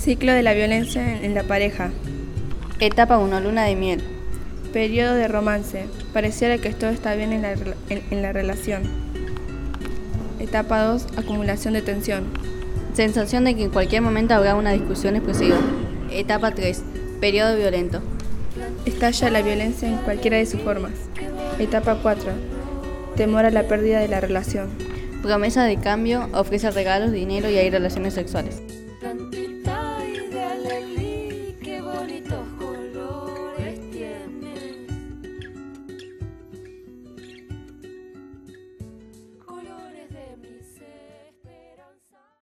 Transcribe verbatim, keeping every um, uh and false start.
Ciclo de la violencia en, en la pareja. Etapa uno, luna de miel. Periodo de romance. Pareciera que todo está bien en la, en, en la relación. Etapa dos, acumulación de tensión. Sensación de que en cualquier momento habrá una discusión explosiva. Etapa tres, periodo violento. Estalla la violencia en cualquiera de sus formas. Etapa cuatro, temor a la pérdida de la relación. Promesa de cambio, ofrece regalos, dinero y hay relaciones sexuales. Tantita y de alegría, qué bonito.